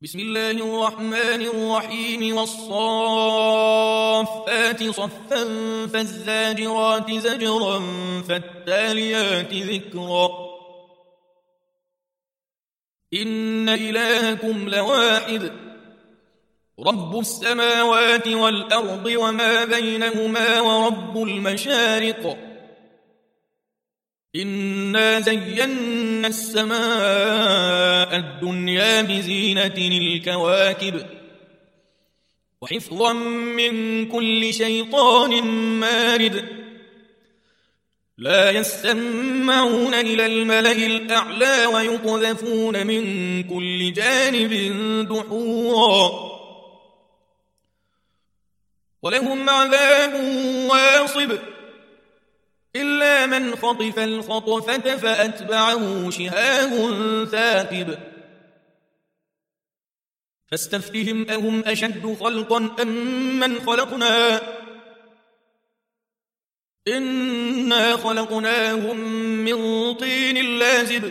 بسم الله الرحمن الرحيم والصافات صفا فالزاجرات زجرا فالتاليات ذكرا إن إلهكم لواحد رب السماوات والأرض وما بينهما ورب المشارق إنا زينا السماء الدنيا بزينة الكواكب وحفظا من كل شيطان مارد لا يستمعون إلى الملأ الأعلى ويقذفون من كل جانب دحورا ولهم عذاب واصب إلا من خطف الخطفة فأتبعه شهاب ثاقب فاستفتهم أهم أشد خلقا أم من خلقنا إنا خلقناهم من طين لازب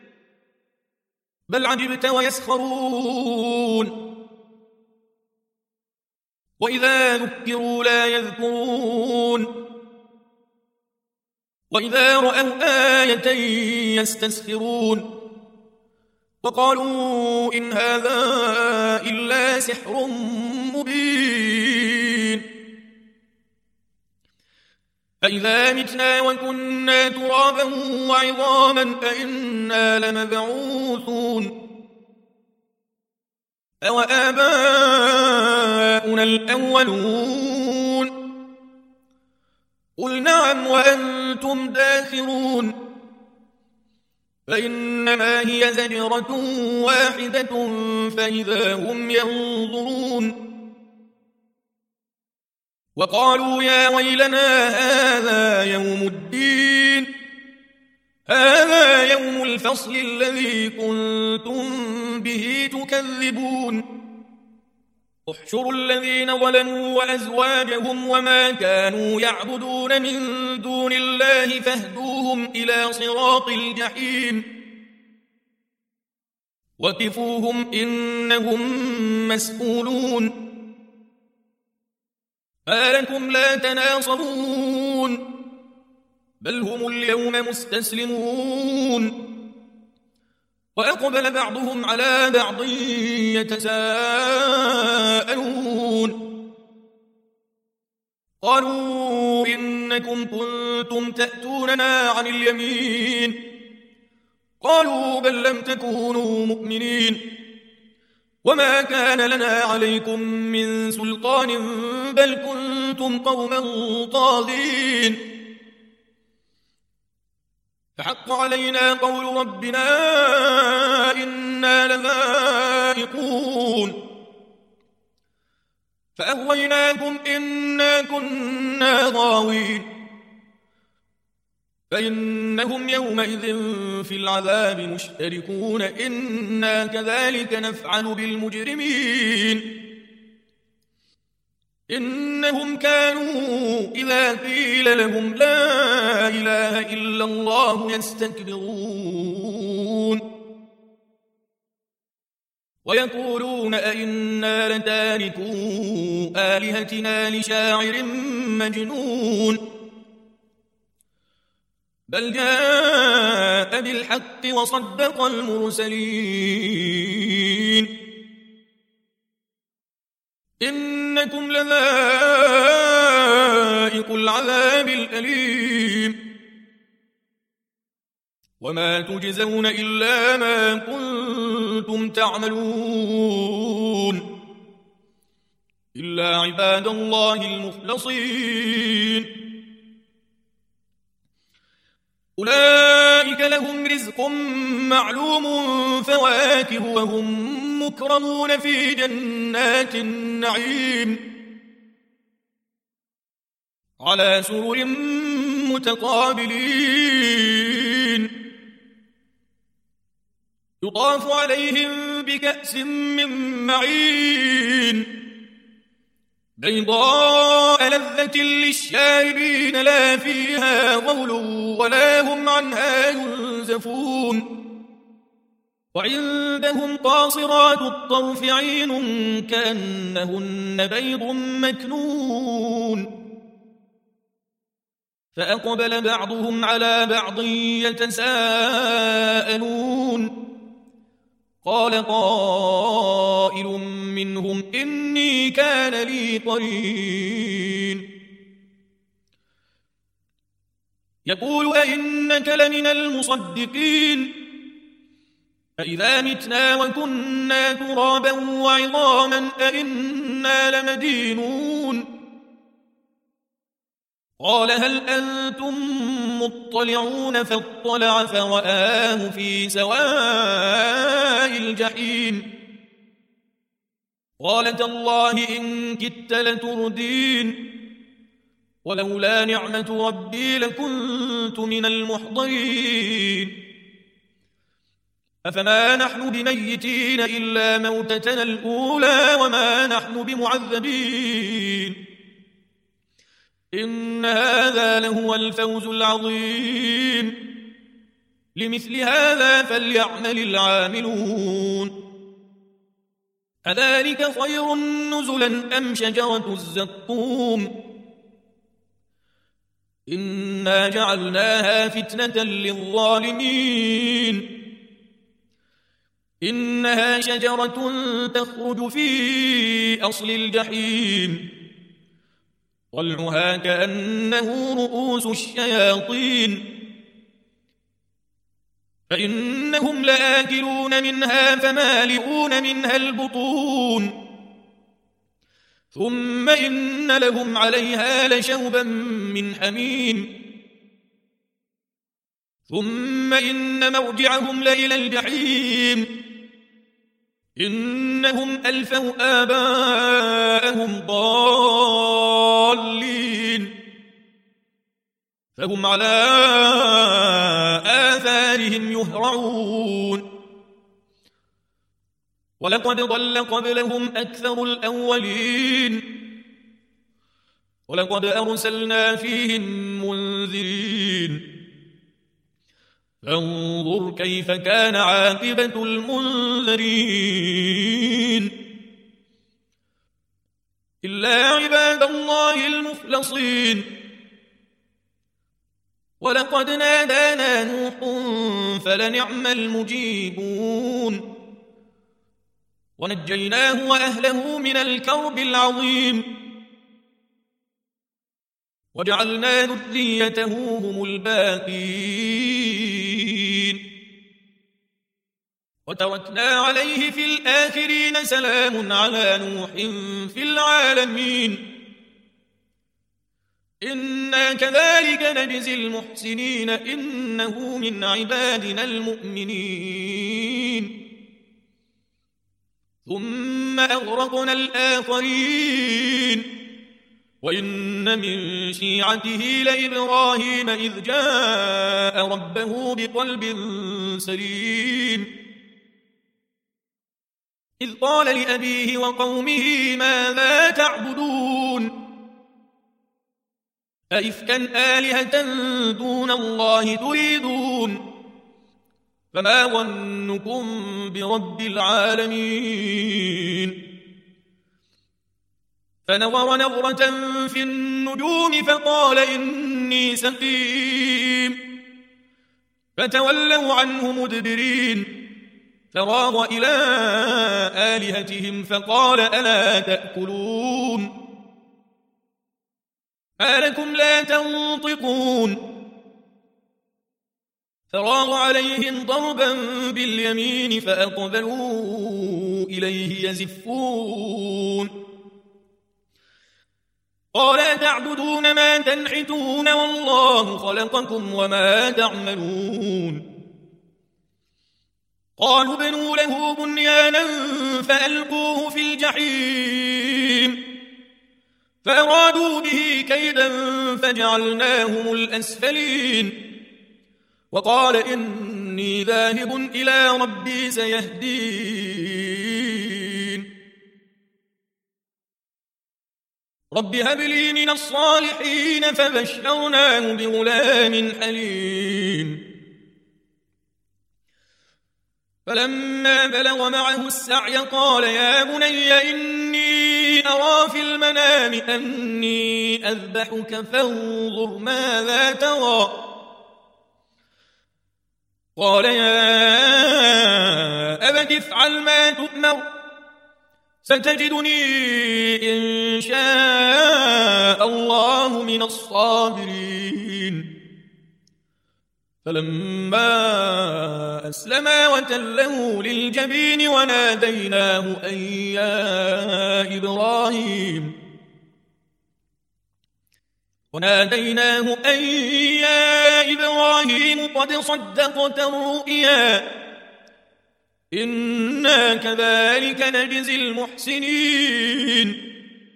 بل عجبت ويسخرون وإذا ذكروا لا يذكرون وإذا رأوا آية يستسخرون وقالوا إن هذا إلا سحر مبين أإذا متنا وكنا ترابا وعظاما أإنا لمبعوثون أوآباؤنا الأولون قل نعم وأنتم داخرون فإنما هي زجرة واحدة فإذا هم ينظرون وقالوا يا ويلنا هذا يوم الدين هذا يوم الفصل الذي كنتم به تكذبون احشروا الذين ظلموا وأزواجهم وما كانوا يعبدون من دون الله فاهدوهم إلى صراط الجحيم وقفوهم إنهم مسؤولون ما لكم لا تناصرون بل هم اليوم مستسلمون وأقبل بعضهم على بعض يتساءلون قالوا إنكم كنتم تأتوننا عن اليمين قالوا بل لم تكونوا مؤمنين وما كان لنا عليكم من سلطان بل كنتم قوما طاغين فحق علينا قول ربنا إنا لذائقون فأغويناكم إنا كنا غاوين فإنهم يومئذ في العذاب مشتركون إنا كذلك نفعل بالمجرمين إنهم كانوا إذا قيل لهم لا إله إلا الله يستكبرون ويقولون أئنا لتاركو آلهتنا لشاعر مجنون بل جاء بالحق وصدق المرسلين إنكم لذائق العذاب الأليم وما تجزون إلا ما كنتم تعملون إلا عباد الله المخلصين أولئك لهم رزق معلوم فواكه وهم مكرمون في جنات النعيم على سرر متقابلين يطاف عليهم بكأس من معين بيضاء لذة للشاربين لا فيها غول ولا هم عنها ينزفون وعندهم قاصرات الطرف عين كأنهن بيض مكنون فأقبل بعضهم على بعض يتساءلون قال قائل منهم إني كان لي قرين يقول أئنك لمن المصدقين أإذا متنا وكنا ترابا وعظاما أئنا لمدينون قال هل أنتم مطلعون فاطلع فرآه في سواء الجحيم قال تالله إن كدت لتردين ولولا نعمة ربي لكنت من المحضرين أفما نحن بميتين إلا موتتنا الأولى وما نحن بمعذبين إن هذا لهو الفوز العظيم لمثل هذا فليعمل العاملون أذلك خير نزلا أم شجرة الزقوم إنا جعلناها فتنة للظالمين إنها شجرة تخرج في أصل الجحيم طلعها كأنه رؤوس الشياطين فإنهم لآكلون منها فمالئون منها البطون ثم إن لهم عليها لشوبا من حميم ثم إن مرجعهم لإلى الجحيم إنهم ألفوا آباءهم ضالين فهم على آثارهم يهرعون ولقد ضل قبلهم أكثر الأولين ولقد أرسلنا فيهم منذرين فانظر كيف كان عاقبة المنذرين إلا عباد الله المخلصين ولقد نادانا نوح فلنعم المجيبون ونجيناه وأهله من الكرب العظيم وجعلنا ذريته هم الباقين وتركنا عليه في الآخرين سلام على نوح في العالمين إنا كذلك نجزي المحسنين إنه من عبادنا المؤمنين ثم أغرقنا الآخرين وإن من شيعته لإبراهيم إذ جاء ربه بقلب سليم إذ قال لأبيه وقومه ماذا تعبدون أئفكا آلهة دون الله تريدون فما ظنكم برب العالمين فنظر نظرة في النجوم فقال إني سقيم فتولوا عنه مدبرين فراغ إلى آلهتهم فقال ألا تأكلون ما لكم لا تنطقون فراغ عليهم ضربا باليمين فأقبلوا إليه يزفون قال أتعبدون ما تنحتون والله خلقكم وما تعملون قالوا بنوا له بنيانا فألقوه في الجحيم فأرادوا به كيدا فجعلناهم الأسفلين وقال إني ذاهب إلى ربي سيهدين رب هب لي من الصالحين فبشرناه بغلام حليم فلما بلغ معه السعي قال يا بني إني أرى في المنام أني أذبحك فانظر ماذا ترى قال يا أبت افعل ما تؤمر ستجدني إن شاء الله من الصابرين فلما أسلما وتله للجبين وناديناه أن يا إبراهيم قد صدقت الرؤيا إنا كذلك نجزي المحسنين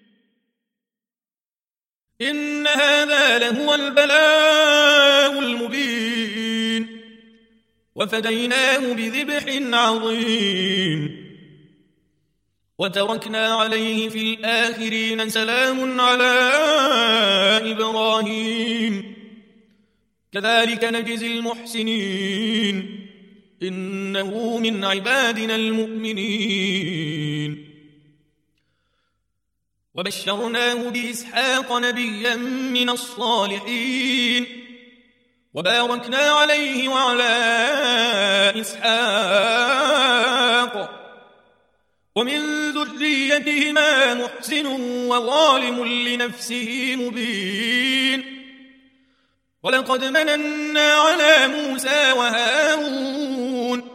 إن هذا لهو البلاء المبين وفديناه بذبح عظيم وتركنا عليه في الآخرين سلام على إبراهيم كذلك نجزي المحسنين إنه من عبادنا المؤمنين وبشرناه بإسحاق نبيا من الصالحين وباركنا عليه وعلى إسحاق ومن ذريتهما محسن وظالم لنفسه مبين ولقد مننا على موسى وهارون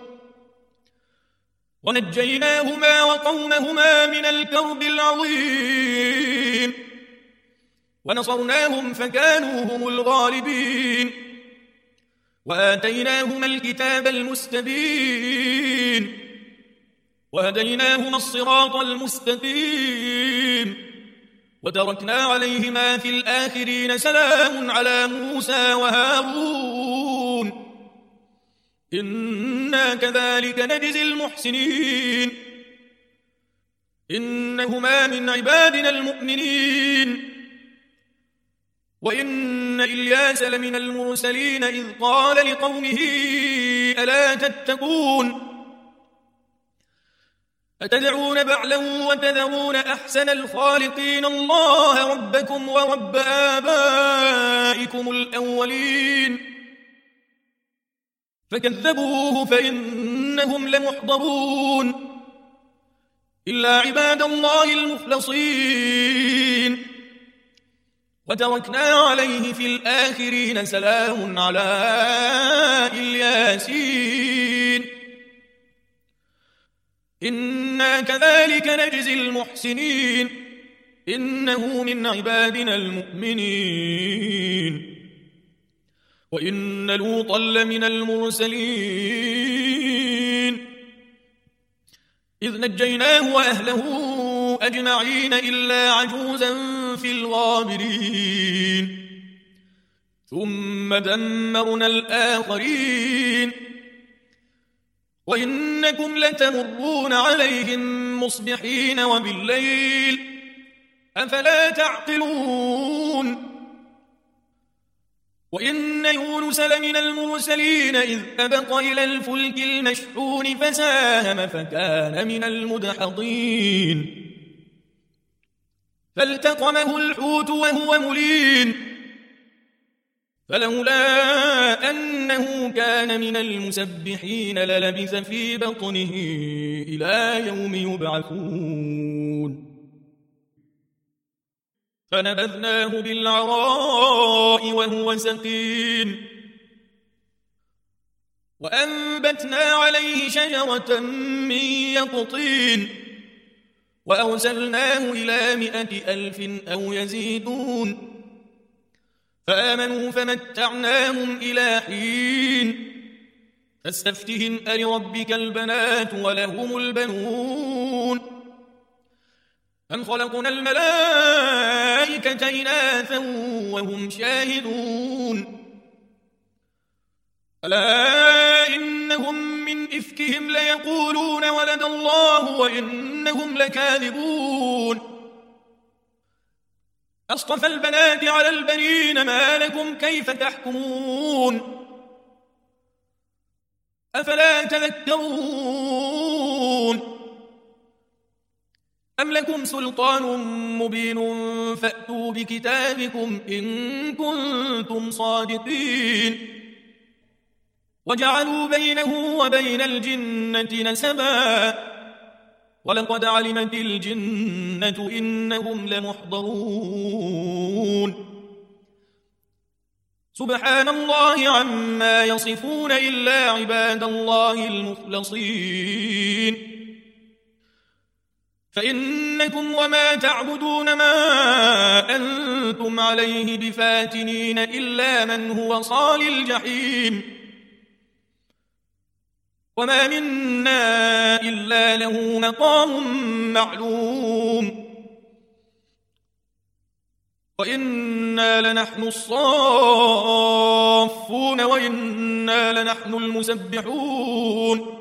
ونجيناهما وقومهما من الكرب العظيم ونصرناهم فكانوا هم الغالبين وآتيناهما الكتاب المستبين وهديناهما الصراط المستقيم وتركنا عليهما في الآخرين سلام على موسى وهارون إنا كذلك نجزي المحسنين إنهما من عبادنا المؤمنين وإن إلياس لمن المرسلين إذ قال لقومه ألا تتقون أتدعون بعلا وتذرون أحسن الخالقين الله ربكم ورب آبائكم الأولين فكذبوه فإنهم لمحضرون إلا عباد الله المخلصين وتركنا عليه في الآخرين سلام على الياسين إنا كذلك نجزي المحسنين إنه من عبادنا المؤمنين وإن لوطا لمن المرسلين إذ نجيناه وأهله أجمعين إلا عجوزا في الغابرين ثم دمرنا الآخرين وإنكم لتمرون عليهم مصبحين وبالليل أفلا تعقلون وإن يونس لمن المرسلين إذ أبق إلى الفلك المشحون فساهم فكان من المدحضين فالتقمه الحوت وهو مليم فلولا أنه كان من المسبحين للبث في بطنه إلى يوم يبعثون فنبذناه بالعراء وهو سقيم وأنبتنا عليه شجرة من يقطين وأرسلناه إلى 100,000 أو يزيدون فآمنوا فمتعناهم إلى حين فاستفتهم ألربك البنات ولهم البنون أم خلقنا الملائكة إناثا وهم شاهدون ألا إنهم من إفكهم ليقولون ولد الله وإنهم لكاذبون أصطفى البنات على البنين ما لكم كيف تحكمون أفلا تذكرون أم لكم سلطان مبين فأتوا بكتابكم إن كنتم صادقين وجعلوا بينه وبين الجنة نسبا ولقد علمت الجنة إنهم لمحضرون سبحان الله عما يصفون إلا عباد الله المخلصين فإنكم وما تعبدون ما أنتم عليه بفاتنين إلا من هو صال الجحيم وما منا إلا له مقام معلوم وإنا لنحن الصافون وإنا لنحن المسبحون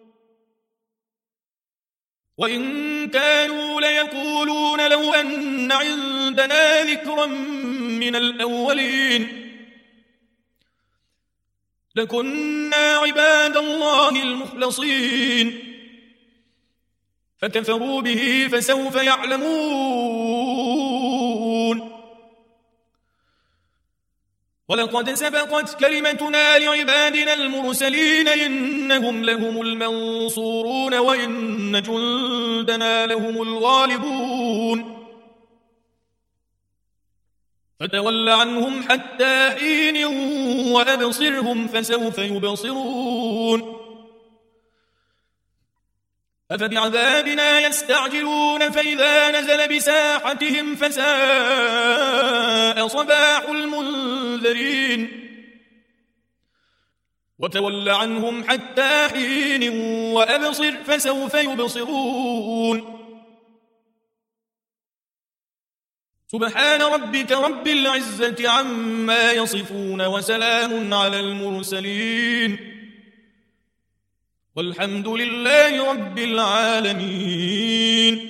وإن كانوا ليقولون لو أن عندنا ذكرا من الأولين لكنا عباد الله المخلصين فكفروا به فسوف يعلمون ولقد سبقت كلمتنا لعبادنا المرسلين إنهم لهم المنصورون وإن جندنا لهم الغالبون فتول عنهم حتى حين وأبصرهم فسوف يبصرون أفبعذابنا يستعجلون فإذا نزل بساحتهم فساء صباح المنذرين وتول عنهم حتى حين وأبصر فسوف يبصرون سبحان ربك رب العزة عما يصفون وسلام على المرسلين والحمد لله رب العالمين